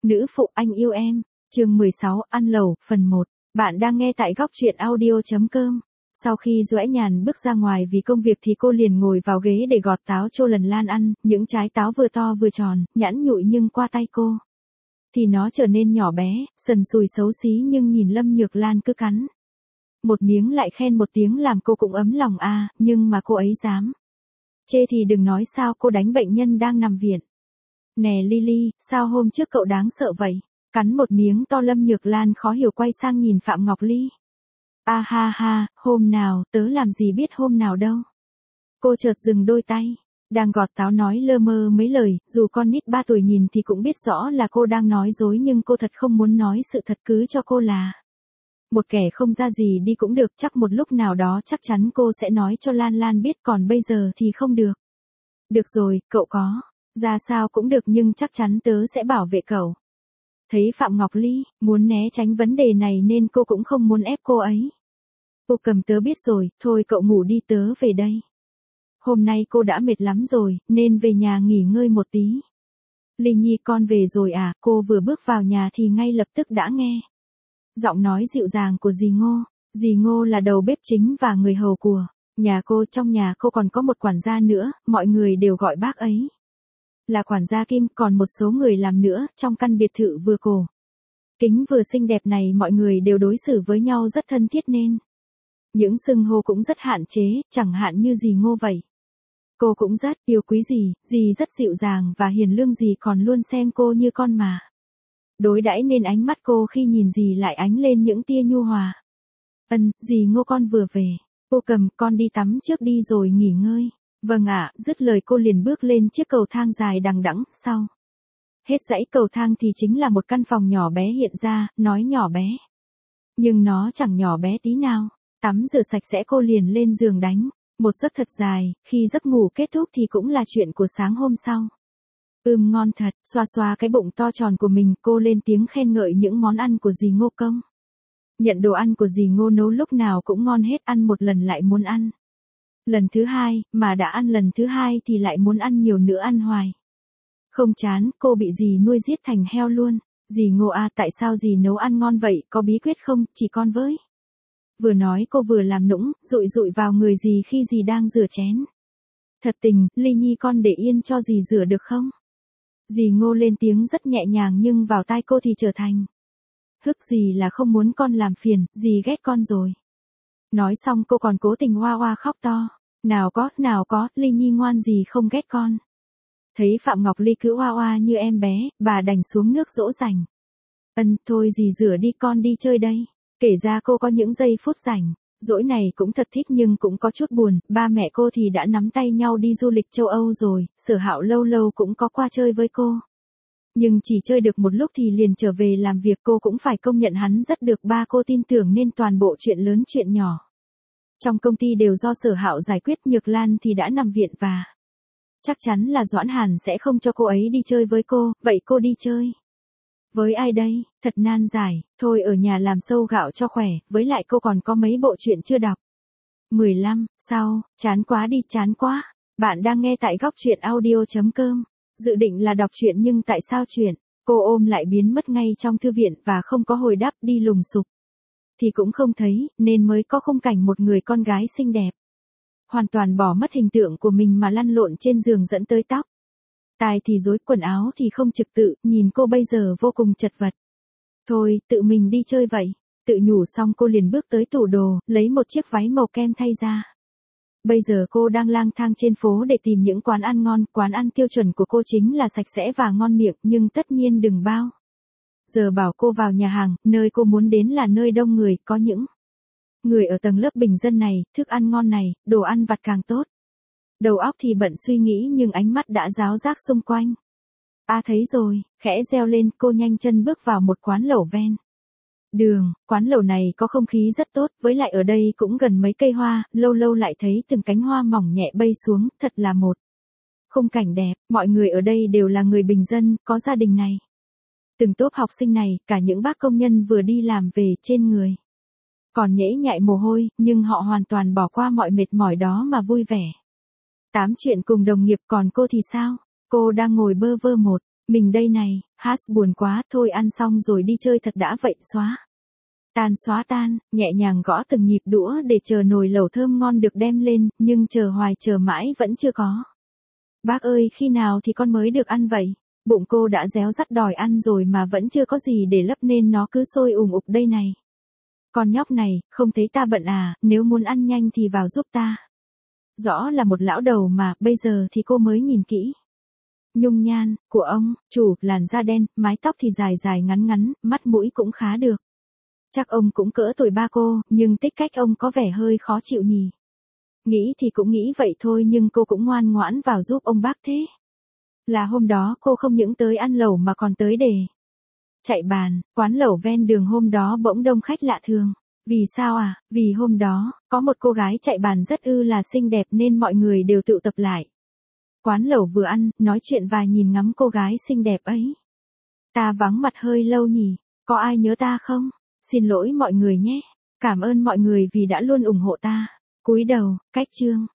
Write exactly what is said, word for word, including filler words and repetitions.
Nữ phụ anh yêu em, chương mười sáu, ăn lẩu, phần một. Bạn đang nghe tại góc truyện audio chấm com. Sau khi Duễ Nhàn bước ra ngoài vì công việc thì cô liền ngồi vào ghế để gọt táo cho Lần Lan ăn, những trái táo vừa to vừa tròn, nhẵn nhụi nhưng qua tay cô thì nó trở nên nhỏ bé, sần sùi xấu xí nhưng nhìn Lâm Nhược Lan cứ cắn một miếng lại khen một tiếng làm cô cũng ấm lòng a, à, nhưng mà cô ấy dám chê thì đừng nói sao cô đánh bệnh nhân đang nằm viện. Nè Lily, sao hôm trước cậu đáng sợ vậy? Cắn một miếng to Lâm Nhược Lan khó hiểu quay sang nhìn Phạm Ngọc Ly. A ha ha, hôm nào, tớ làm gì biết hôm nào đâu. Cô chợt dừng đôi tay, đang gọt táo nói lơ mơ mấy lời, dù con nít ba tuổi nhìn thì cũng biết rõ là cô đang nói dối nhưng cô thật không muốn nói sự thật cứ cho cô là một kẻ không ra gì đi cũng được, chắc một lúc nào đó chắc chắn cô sẽ nói cho Lan Lan biết còn bây giờ thì không được. Được rồi, cậu có ra sao cũng được nhưng chắc chắn tớ sẽ bảo vệ cậu. Thấy Phạm Ngọc Ly muốn né tránh vấn đề này nên cô cũng không muốn ép cô ấy. Cô cầm tớ biết rồi, thôi cậu ngủ đi tớ về đây. Hôm nay cô đã mệt lắm rồi, nên về nhà nghỉ ngơi một tí. Ly Nhi con về rồi à, cô vừa bước vào nhà thì ngay lập tức đã nghe giọng nói dịu dàng của dì Ngô. Dì Ngô là đầu bếp chính và người hầu của nhà cô, trong nhà cô còn có một quản gia nữa, mọi người đều gọi bác ấy là quản gia Kim, còn một số người làm nữa, trong căn biệt thự vừa cổ kính vừa xinh đẹp này mọi người đều đối xử với nhau rất thân thiết nên những xưng hô cũng rất hạn chế, chẳng hạn như dì Ngô vậy. Cô cũng rất yêu quý dì, dì rất dịu dàng và hiền lương, dì còn luôn xem cô như con mà đối đãi nên ánh mắt cô khi nhìn dì lại ánh lên những tia nhu hòa. Ân, dì Ngô con vừa về. Cô cầm, con đi tắm trước đi rồi nghỉ ngơi. Vâng ạ, dứt lời cô liền bước lên chiếc cầu thang dài đằng đẵng, sau hết dãy cầu thang thì chính là một căn phòng nhỏ bé hiện ra, nói nhỏ bé nhưng nó chẳng nhỏ bé tí nào. Tắm rửa sạch sẽ cô liền lên giường đánh một giấc thật dài, khi giấc ngủ kết thúc thì cũng là chuyện của sáng hôm sau. Ưm ngon thật, xoa xoa cái bụng to tròn của mình, cô lên tiếng khen ngợi những món ăn của dì Ngô công. Nhận đồ ăn của dì Ngô nấu lúc nào cũng ngon hết, ăn một lần lại muốn ăn lần thứ hai, mà đã ăn lần thứ hai thì lại muốn ăn nhiều nữa, ăn hoài không chán, cô bị dì nuôi giết thành heo luôn. Dì Ngô à, tại sao dì nấu ăn ngon vậy, có bí quyết không, chỉ con với. Vừa nói cô vừa làm nũng, dụi dụi vào người dì khi dì đang rửa chén. Thật tình, Ly Nhi con để yên cho dì rửa được không? Dì Ngô lên tiếng rất nhẹ nhàng nhưng vào tai cô thì trở thành hức, dì là không muốn con làm phiền, dì ghét con rồi. Nói xong cô còn cố tình hoa hoa khóc to. Nào có, nào có, Ly Nhi ngoan, dì không ghét con. Thấy Phạm Ngọc Ly cứ hoa hoa như em bé, bà đành xuống nước dỗ dành. Ân, thôi dì rửa đi, con đi chơi đây. Kể ra cô có những giây phút rảnh rỗi này cũng thật thích nhưng cũng có chút buồn, ba mẹ cô thì đã nắm tay nhau đi du lịch châu Âu rồi, Sở Hạo lâu lâu cũng có qua chơi với cô. Nhưng chỉ chơi được một lúc thì liền trở về làm việc, cô cũng phải công nhận hắn rất được ba cô tin tưởng nên toàn bộ chuyện lớn chuyện nhỏ trong công ty đều do Sở Hạo giải quyết. Nhược Lan thì đã nằm viện và chắc chắn là Doãn Hàn sẽ không cho cô ấy đi chơi với cô, vậy cô đi chơi với ai đây, thật nan giải, thôi ở nhà làm sâu gạo cho khỏe, với lại cô còn có mấy bộ truyện chưa đọc. mười lăm, sao, chán quá đi, chán quá. Bạn đang nghe tại góc truyện audio chấm com. Dự định là đọc truyện nhưng tại sao chuyện, cô ôm lại biến mất ngay trong thư viện và không có hồi đáp, đi lùng sục thì cũng không thấy, nên mới có khung cảnh một người con gái xinh đẹp hoàn toàn bỏ mất hình tượng của mình mà lăn lộn trên giường dẫn tới tóc tai thì rối, quần áo thì không trực tự, nhìn cô bây giờ vô cùng chật vật. Thôi, tự mình đi chơi vậy. Tự nhủ xong cô liền bước tới tủ đồ, lấy một chiếc váy màu kem thay ra. Bây giờ cô đang lang thang trên phố để tìm những quán ăn ngon, quán ăn tiêu chuẩn của cô chính là sạch sẽ và ngon miệng, nhưng tất nhiên đừng bao giờ bảo cô vào nhà hàng, nơi cô muốn đến là nơi đông người, có những người ở tầng lớp bình dân này, thức ăn ngon này, đồ ăn vặt càng tốt. Đầu óc thì bận suy nghĩ nhưng ánh mắt đã ráo rác xung quanh. A à, thấy rồi, khẽ reo lên, cô nhanh chân bước vào một quán lẩu ven đường. Quán lẩu này có không khí rất tốt, với lại ở đây cũng gần mấy cây hoa, lâu lâu lại thấy từng cánh hoa mỏng nhẹ bay xuống, thật là một khung cảnh đẹp. Mọi người ở đây đều là người bình dân, có gia đình này. Từng tốp học sinh này, cả những bác công nhân vừa đi làm về, trên người còn nhễ nhại mồ hôi, nhưng họ hoàn toàn bỏ qua mọi mệt mỏi đó mà vui vẻ tám chuyện cùng đồng nghiệp. Còn cô thì sao? Cô đang ngồi bơ vơ một Mình đây này, hát buồn quá, thôi ăn xong rồi đi chơi thật đã vậy xóa. Tan xóa tan, nhẹ nhàng gõ từng nhịp đũa để chờ nồi lẩu thơm ngon được đem lên, nhưng chờ hoài chờ mãi vẫn chưa có. Bác ơi, khi nào thì con mới được ăn vậy? Bụng cô đã réo rắt đòi ăn rồi mà vẫn chưa có gì để lấp nên nó cứ sôi ùng ục đây này. Con nhóc này, không thấy ta bận à, nếu muốn ăn nhanh thì vào giúp ta. Rõ là một lão đầu mà, bây giờ thì cô mới nhìn kỹ. Nhung nhan, của ông, chủ, làn da đen, mái tóc thì dài dài ngắn ngắn, mắt mũi cũng khá được. Chắc ông cũng cỡ tuổi ba cô, nhưng tích cách ông có vẻ hơi khó chịu nhỉ. Nghĩ thì cũng nghĩ vậy thôi nhưng cô cũng ngoan ngoãn vào giúp ông bác thế. Là hôm đó cô không những tới ăn lẩu mà còn tới để chạy bàn, quán lẩu ven đường hôm đó bỗng đông khách lạ thường. Vì sao à? Vì hôm đó, có một cô gái chạy bàn rất ư là xinh đẹp nên mọi người đều tụ tập lại. Quán lẩu vừa ăn, nói chuyện và nhìn ngắm cô gái xinh đẹp ấy. Ta vắng mặt hơi lâu nhỉ, có ai nhớ ta không? Xin lỗi mọi người nhé. Cảm ơn mọi người vì đã luôn ủng hộ ta. Cúi đầu, cách chương.